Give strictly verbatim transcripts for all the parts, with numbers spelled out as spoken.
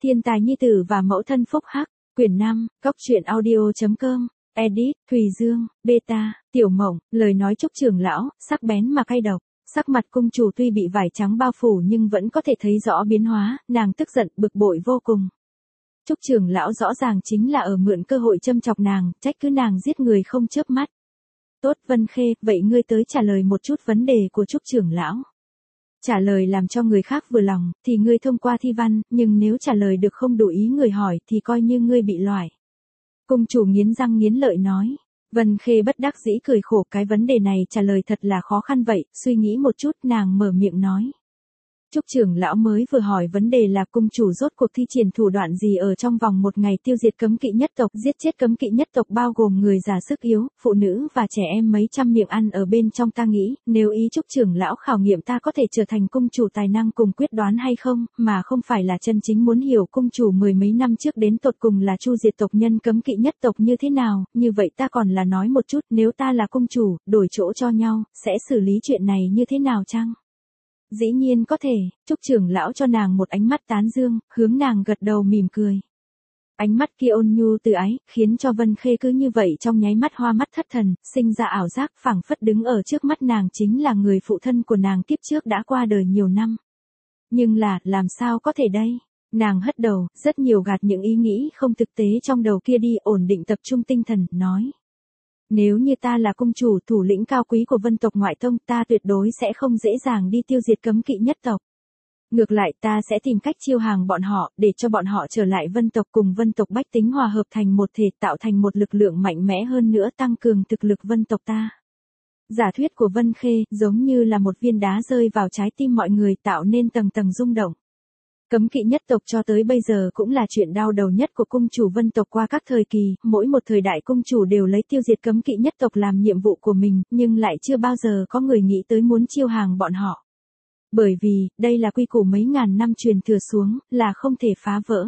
Thiên tài nhi tử và mẫu thân phúc hắc, quyển năm, góc truyện audio chấm com, edit, Thùy Dương, beta, Tiểu Mộng, lời nói Trúc trưởng lão, sắc bén mà cay độc. Sắc mặt cung chủ tuy bị vải trắng bao phủ nhưng vẫn có thể thấy rõ biến hóa, nàng tức giận, bực bội vô cùng. Trúc trưởng lão rõ ràng chính là ở mượn cơ hội châm chọc nàng, trách cứ nàng giết người không chớp mắt. Tốt Vân Khê, vậy ngươi tới trả lời một chút vấn đề của Trúc trưởng lão. Trả lời làm cho người khác vừa lòng, thì ngươi thông qua thi văn, nhưng nếu trả lời được không đủ ý người hỏi thì coi như ngươi bị loại. Cung chủ nghiến răng nghiến lợi nói. Vân Khê bất đắc dĩ cười khổ, cái vấn đề này trả lời thật là khó khăn vậy, suy nghĩ một chút nàng mở miệng nói. Trúc trưởng lão mới vừa hỏi vấn đề là cung chủ rốt cuộc thi triển thủ đoạn gì ở trong vòng một ngày tiêu diệt cấm kỵ nhất tộc, giết chết cấm kỵ nhất tộc bao gồm người già sức yếu, phụ nữ và trẻ em mấy trăm miệng ăn ở bên trong. Ta nghĩ, nếu ý Trúc trưởng lão khảo nghiệm ta có thể trở thành cung chủ tài năng cùng quyết đoán hay không, mà không phải là chân chính muốn hiểu cung chủ mười mấy năm trước đến tột cùng là chu diệt tộc nhân cấm kỵ nhất tộc như thế nào, như vậy ta còn là nói một chút, nếu ta là cung chủ, đổi chỗ cho nhau, sẽ xử lý chuyện này như thế nào chăng? Dĩ nhiên có thể, Trúc trưởng lão cho nàng một ánh mắt tán dương, hướng nàng gật đầu mỉm cười. Ánh mắt kia ôn nhu từ ái, khiến cho Vân Khê cứ như vậy trong nháy mắt hoa mắt thất thần, sinh ra ảo giác phảng phất đứng ở trước mắt nàng chính là người phụ thân của nàng kiếp trước đã qua đời nhiều năm. Nhưng là, làm sao có thể đây? Nàng hất đầu, rất nhiều gạt những ý nghĩ không thực tế trong đầu kia đi, ổn định tập trung tinh thần, nói. Nếu như ta là cung chủ thủ lĩnh cao quý của vân tộc ngoại tông, ta tuyệt đối sẽ không dễ dàng đi tiêu diệt cấm kỵ nhất tộc. Ngược lại ta sẽ tìm cách chiêu hàng bọn họ, để cho bọn họ trở lại vân tộc cùng vân tộc bách tính hòa hợp thành một thể, tạo thành một lực lượng mạnh mẽ hơn nữa, tăng cường thực lực vân tộc ta. Giả thuyết của Vân Khê giống như là một viên đá rơi vào trái tim mọi người, tạo nên tầng tầng rung động. Cấm kỵ nhất tộc cho tới bây giờ cũng là chuyện đau đầu nhất của cung chủ vân tộc qua các thời kỳ, mỗi một thời đại cung chủ đều lấy tiêu diệt cấm kỵ nhất tộc làm nhiệm vụ của mình, nhưng lại chưa bao giờ có người nghĩ tới muốn chiêu hàng bọn họ. Bởi vì, đây là quy củ mấy ngàn năm truyền thừa xuống, là không thể phá vỡ.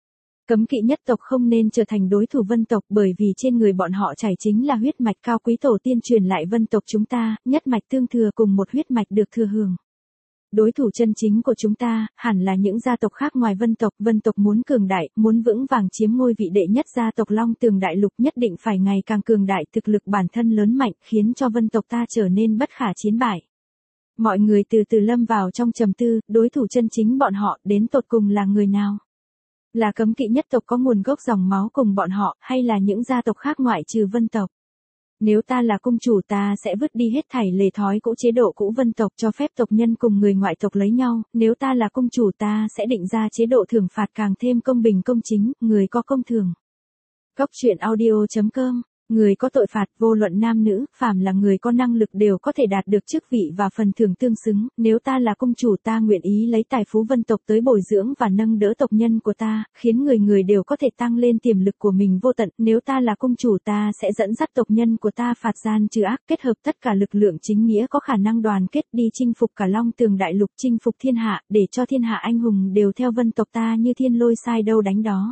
Cấm kỵ nhất tộc không nên trở thành đối thủ vân tộc, bởi vì trên người bọn họ chảy chính là huyết mạch cao quý tổ tiên truyền lại vân tộc chúng ta, nhất mạch tương thừa cùng một huyết mạch được thừa hưởng. Đối thủ chân chính của chúng ta, hẳn là những gia tộc khác ngoài vân tộc. Vân tộc muốn cường đại, muốn vững vàng chiếm ngôi vị đệ nhất gia tộc Long Tường Đại Lục, nhất định phải ngày càng cường đại, thực lực bản thân lớn mạnh, khiến cho vân tộc ta trở nên bất khả chiến bại. Mọi người từ từ lâm vào trong trầm tư, đối thủ chân chính bọn họ, đến tột cùng là người nào? Là cấm kỵ nhất tộc có nguồn gốc dòng máu cùng bọn họ, hay là những gia tộc khác ngoại trừ vân tộc? Nếu ta là cung chủ ta sẽ vứt đi hết thảy lề thói cũ, chế độ cũ vân tộc, cho phép tộc nhân cùng người ngoại tộc lấy nhau. Nếu ta là cung chủ ta sẽ định ra chế độ thưởng phạt càng thêm công bình công chính, người có công thường. Góc truyện audio chấm com, người có tội phạt, vô luận nam nữ, phàm là người có năng lực đều có thể đạt được chức vị và phần thưởng tương xứng. Nếu ta là cung chủ ta nguyện ý lấy tài phú vân tộc tới bồi dưỡng và nâng đỡ tộc nhân của ta, khiến người người đều có thể tăng lên tiềm lực của mình vô tận. Nếu ta là cung chủ ta sẽ dẫn dắt tộc nhân của ta phạt gian trừ ác, kết hợp tất cả lực lượng chính nghĩa có khả năng đoàn kết đi chinh phục cả Long Tường Đại Lục, chinh phục thiên hạ, để cho thiên hạ anh hùng đều theo vân tộc ta như thiên lôi sai đâu đánh đó.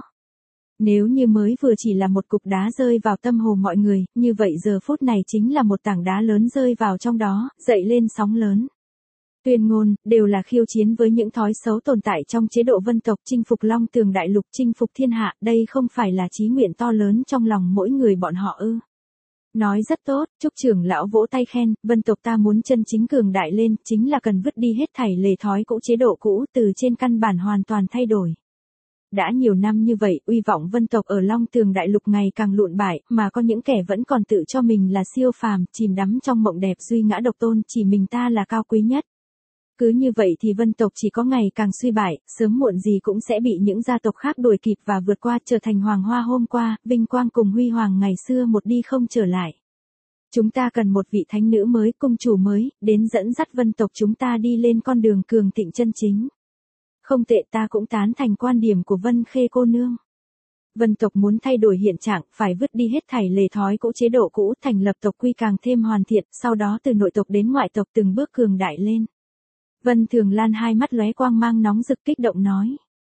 Nếu như mới vừa chỉ là một cục đá rơi vào tâm hồ mọi người, như vậy giờ phút này chính là một tảng đá lớn rơi vào trong đó, dậy lên sóng lớn. Tuyên ngôn, đều là khiêu chiến với những thói xấu tồn tại trong chế độ vân tộc, chinh phục Long Tường Đại Lục, chinh phục thiên hạ, đây không phải là chí nguyện to lớn trong lòng mỗi người bọn họ ư? Nói rất tốt, Trúc trưởng lão vỗ tay khen, vân tộc ta muốn chân chính cường đại lên, chính là cần vứt đi hết thảy lề thói cũ, chế độ cũ, từ trên căn bản hoàn toàn thay đổi. Đã nhiều năm như vậy, uy vọng vân tộc ở Long Tường Đại Lục ngày càng lụn bại, mà có những kẻ vẫn còn tự cho mình là siêu phàm, chìm đắm trong mộng đẹp duy ngã độc tôn, chỉ mình ta là cao quý nhất. Cứ như vậy thì vân tộc chỉ có ngày càng suy bại, sớm muộn gì cũng sẽ bị những gia tộc khác đuổi kịp và vượt qua, trở thành hoàng hoa hôm qua, vinh quang cùng huy hoàng ngày xưa một đi không trở lại. Chúng ta cần một vị thánh nữ mới, cung chủ mới, đến dẫn dắt vân tộc chúng ta đi lên con đường cường thịnh chân chính. Không tệ, ta cũng tán thành quan điểm của Vân Khê cô nương. Vân tộc muốn thay đổi hiện trạng, phải vứt đi hết thảy lề thói cũ, chế độ cũ, thành lập tộc quy càng thêm hoàn thiện, sau đó từ nội tộc đến ngoại tộc từng bước cường đại lên. Vân Thường Lan hai mắt lóe quang mang nóng rực kích động nói.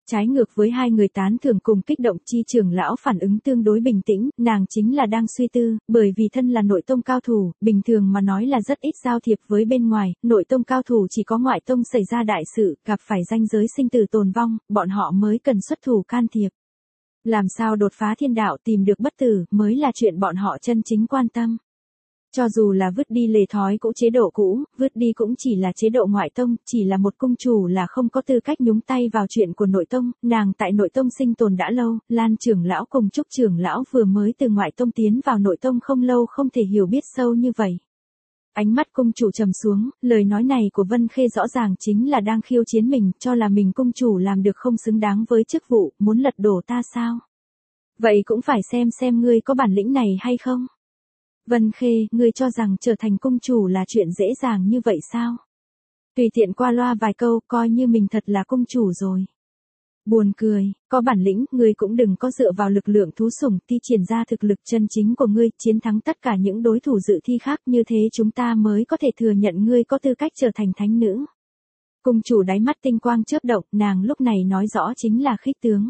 Trái ngược với hai người tán thưởng cùng kích động, Chi trưởng lão phản ứng tương đối bình tĩnh, nàng chính là đang suy tư, bởi vì thân là nội tông cao thủ, bình thường mà nói là rất ít giao thiệp với bên ngoài, nội tông cao thủ chỉ có ngoại tông xảy ra đại sự, gặp phải ranh giới sinh tử tồn vong, bọn họ mới cần xuất thủ can thiệp. Làm sao đột phá thiên đạo tìm được bất tử mới là chuyện bọn họ chân chính quan tâm. Cho dù là vứt đi lề thói cũ chế độ cũ, vứt đi cũng chỉ là chế độ ngoại tông, chỉ là một cung chủ là không có tư cách nhúng tay vào chuyện của nội tông, nàng tại nội tông sinh tồn đã lâu, Lan trưởng lão cùng Trúc trưởng lão vừa mới từ ngoại tông tiến vào nội tông không lâu không thể hiểu biết sâu như vậy. Ánh mắt cung chủ trầm xuống, lời nói này của Vân Khê rõ ràng chính là đang khiêu chiến mình, cho là mình cung chủ làm được không xứng đáng với chức vụ, muốn lật đổ ta sao? Vậy cũng phải xem xem ngươi có bản lĩnh này hay không? Vân Khê, ngươi cho rằng trở thành cung chủ là chuyện dễ dàng như vậy sao? Tùy tiện qua loa vài câu, coi như mình thật là cung chủ rồi. Buồn cười, có bản lĩnh, ngươi cũng đừng có dựa vào lực lượng thú sủng, thi triển ra thực lực chân chính của ngươi, chiến thắng tất cả những đối thủ dự thi khác, như thế chúng ta mới có thể thừa nhận ngươi có tư cách trở thành thánh nữ. Cung chủ đáy mắt tinh quang chớp động, nàng lúc này nói rõ chính là khích tướng.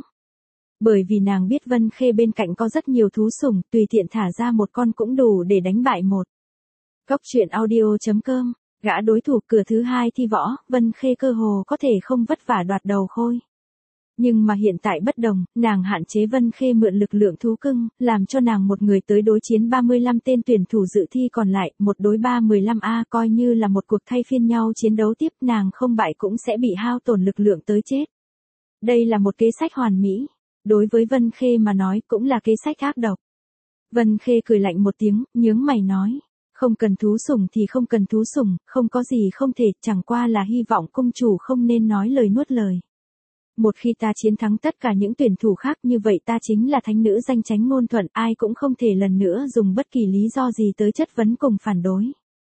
Bởi vì nàng biết Vân Khê bên cạnh có rất nhiều thú sủng, tùy tiện thả ra một con cũng đủ để đánh bại một. Cốc truyện audio chấm com, gã đối thủ cửa thứ hai thi võ, Vân Khê cơ hồ có thể không vất vả đoạt đầu khôi. Nhưng mà hiện tại bất đồng, nàng hạn chế Vân Khê mượn lực lượng thú cưng, làm cho nàng một người tới đối chiến ba mươi lăm tên tuyển thủ dự thi còn lại, một đối ba mười lăm a coi như là một cuộc thay phiên nhau chiến đấu tiếp, nàng không bại cũng sẽ bị hao tổn lực lượng tới chết. Đây là một kế sách hoàn mỹ. Đối với Vân Khê mà nói cũng là kế sách ác độc. Vân Khê cười lạnh một tiếng, nhướng mày nói. Không cần thú sủng thì không cần thú sủng, không có gì không thể, chẳng qua là hy vọng cung chủ không nên nói lời nuốt lời. Một khi ta chiến thắng tất cả những tuyển thủ khác như vậy ta chính là thánh nữ danh chánh ngôn thuận, ai cũng không thể lần nữa dùng bất kỳ lý do gì tới chất vấn cùng phản đối.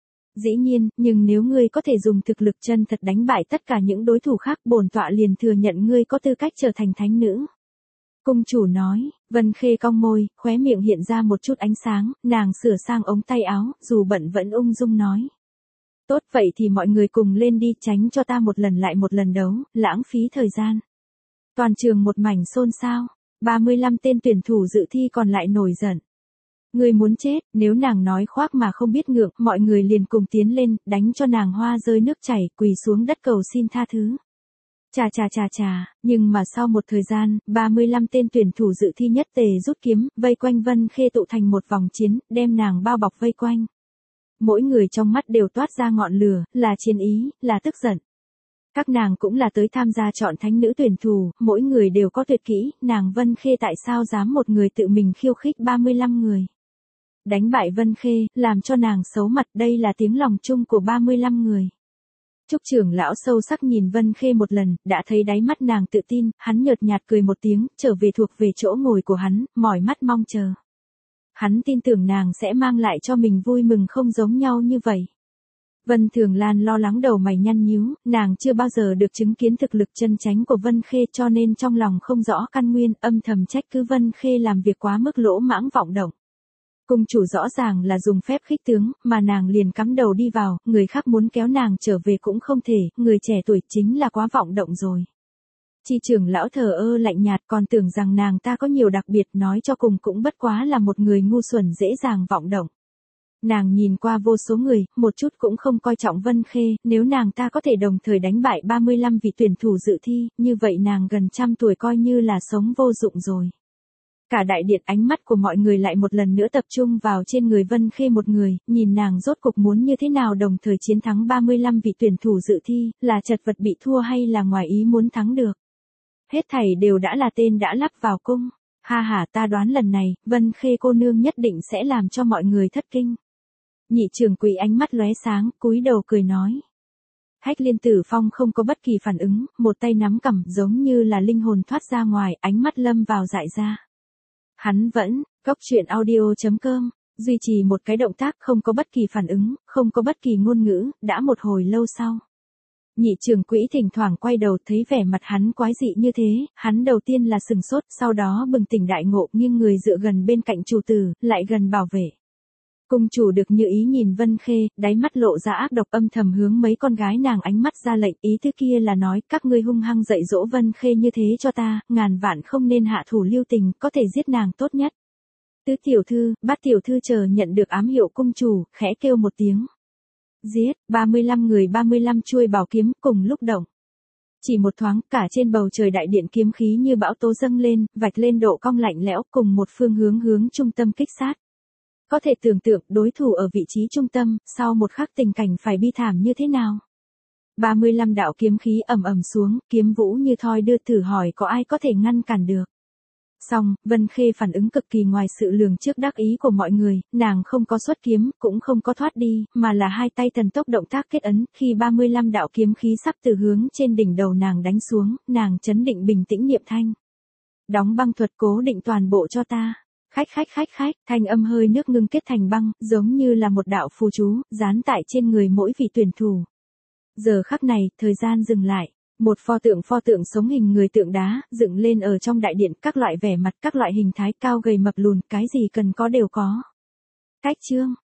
Dĩ nhiên, nhưng nếu ngươi có thể dùng thực lực chân thật đánh bại tất cả những đối thủ khác, bổn tọa liền thừa nhận ngươi có tư cách trở thành thánh nữ. Cung chủ nói, Vân Khê cong môi, khóe miệng hiện ra một chút ánh sáng, nàng sửa sang ống tay áo, dù bận vẫn ung dung nói. Tốt vậy thì mọi người cùng lên đi, tránh cho ta một lần lại một lần đấu, lãng phí thời gian. Toàn trường một mảnh xôn xao, ba mươi lăm tên tuyển thủ dự thi còn lại nổi giận. Người muốn chết, nếu nàng nói khoác mà không biết ngượng, mọi người liền cùng tiến lên, đánh cho nàng hoa rơi nước chảy, quỳ xuống đất cầu xin tha thứ. Chà chà chà chà, nhưng mà sau một thời gian, ba mươi lăm tên tuyển thủ dự thi nhất tề rút kiếm, vây quanh Vân Khê tụ thành một vòng chiến, đem nàng bao bọc vây quanh. Mỗi người trong mắt đều toát ra ngọn lửa, là chiến ý, là tức giận. Các nàng cũng là tới tham gia chọn thánh nữ tuyển thủ, mỗi người đều có tuyệt kỹ, nàng Vân Khê tại sao dám một người tự mình khiêu khích ba mươi lăm người. Đánh bại Vân Khê, làm cho nàng xấu mặt, đây là tiếng lòng chung của ba mươi lăm người. Trúc trưởng lão sâu sắc nhìn Vân Khê một lần, đã thấy đáy mắt nàng tự tin, hắn nhợt nhạt cười một tiếng, trở về thuộc về chỗ ngồi của hắn, mỏi mắt mong chờ. Hắn tin tưởng nàng sẽ mang lại cho mình vui mừng không giống nhau như vậy. Vân Thường Lan lo lắng đầu mày nhăn nhíu, nàng chưa bao giờ được chứng kiến thực lực chân chánh của Vân Khê cho nên trong lòng không rõ căn nguyên, âm thầm trách cứ Vân Khê làm việc quá mức lỗ mãng vọng động. Cung chủ rõ ràng là dùng phép khích tướng, mà nàng liền cắm đầu đi vào, người khác muốn kéo nàng trở về cũng không thể, người trẻ tuổi chính là quá vọng động rồi. Chi trưởng lão thờ ơ lạnh nhạt, còn tưởng rằng nàng ta có nhiều đặc biệt, nói cho cùng cũng bất quá là một người ngu xuẩn dễ dàng vọng động. Nàng nhìn qua vô số người, một chút cũng không coi trọng Vân Khê, nếu nàng ta có thể đồng thời đánh bại ba mươi lăm vị tuyển thủ dự thi, như vậy nàng gần trăm tuổi coi như là sống vô dụng rồi. Cả đại điện ánh mắt của mọi người lại một lần nữa tập trung vào trên người Vân Khê một người, nhìn nàng rốt cục muốn như thế nào đồng thời chiến thắng ba mươi lăm vị tuyển thủ dự thi, là chật vật bị thua hay là ngoài ý muốn thắng được. Hết thảy đều đã là tên đã lắp vào cung. Ha ha, ta đoán lần này, Vân Khê cô nương nhất định sẽ làm cho mọi người thất kinh. Nhị trưởng quỹ ánh mắt lóe sáng, cúi đầu cười nói. Hách Liên Tử Phong không có bất kỳ phản ứng, một tay nắm cằm giống như là linh hồn thoát ra ngoài, ánh mắt lâm vào dại ra. Hắn vẫn, cốc truyện audio chấm com, duy trì một cái động tác không có bất kỳ phản ứng, không có bất kỳ ngôn ngữ, đã một hồi lâu sau. Nhị trưởng quỹ thỉnh thoảng quay đầu thấy vẻ mặt hắn quái dị như thế, hắn đầu tiên là sừng sốt, sau đó bừng tỉnh đại ngộ nghiêng người dựa gần bên cạnh chủ tử, lại gần bảo vệ. Cung chủ được như ý nhìn Vân Khê, đáy mắt lộ ra ác độc âm thầm hướng mấy con gái nàng ánh mắt ra lệnh, ý thứ kia là nói, các ngươi hung hăng dạy dỗ Vân Khê như thế cho ta, ngàn vạn không nên hạ thủ lưu tình, có thể giết nàng tốt nhất. Tứ tiểu thư, bát tiểu thư chờ nhận được ám hiệu cung chủ, khẽ kêu một tiếng. Giết, ba mươi lăm người ba mươi lăm chuôi bảo kiếm cùng lúc động. Chỉ một thoáng, cả trên bầu trời đại điện kiếm khí như bão tố dâng lên, vạch lên độ cong lạnh lẽo cùng một phương hướng hướng trung tâm kích sát. Có thể tưởng tượng đối thủ ở vị trí trung tâm, sau một khắc tình cảnh phải bi thảm như thế nào. ba mươi lăm đạo kiếm khí ầm ầm xuống, kiếm vũ như thoi đưa thử hỏi có ai có thể ngăn cản được. Xong, Vân Khê phản ứng cực kỳ ngoài sự lường trước đắc ý của mọi người, nàng không có xuất kiếm, cũng không có thoát đi, mà là hai tay thần tốc động tác kết ấn, khi ba mươi lăm đạo kiếm khí sắp từ hướng trên đỉnh đầu nàng đánh xuống, nàng chấn định bình tĩnh niệm thanh. Đóng băng thuật cố định toàn bộ cho ta. Khách khách khách khách, thanh âm hơi nước ngưng kết thành băng, giống như là một đạo phù chú, dán tại trên người mỗi vị tuyển thủ. Giờ khắc này, thời gian dừng lại. Một pho tượng pho tượng sống hình người tượng đá, dựng lên ở trong đại điện, các loại vẻ mặt, các loại hình thái cao gầy mập lùn, cái gì cần có đều có. Cách chương.